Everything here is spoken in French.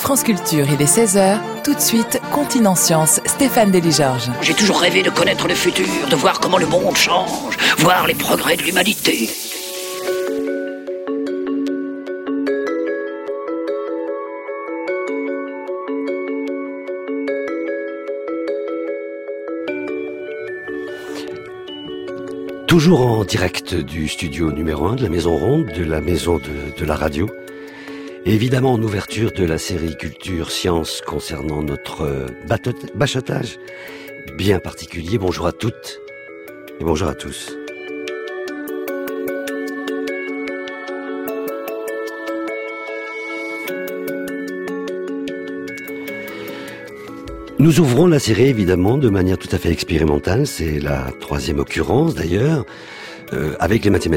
France Culture, il est 16h. Tout de suite, Continent Science, Stéphane Delis-Georges. J'ai toujours rêvé de connaître le futur, de voir comment le monde change, voir les progrès de l'humanité. Toujours en direct du studio numéro 1 de la Maison Ronde, de la maison de la radio. Et évidemment en ouverture de la série Culture Science concernant notre bachotage bien particulier. Bonjour à toutes et bonjour à tous. Nous ouvrons la série évidemment de manière tout à fait expérimentale, c'est la 3e occurrence d'ailleurs, avec les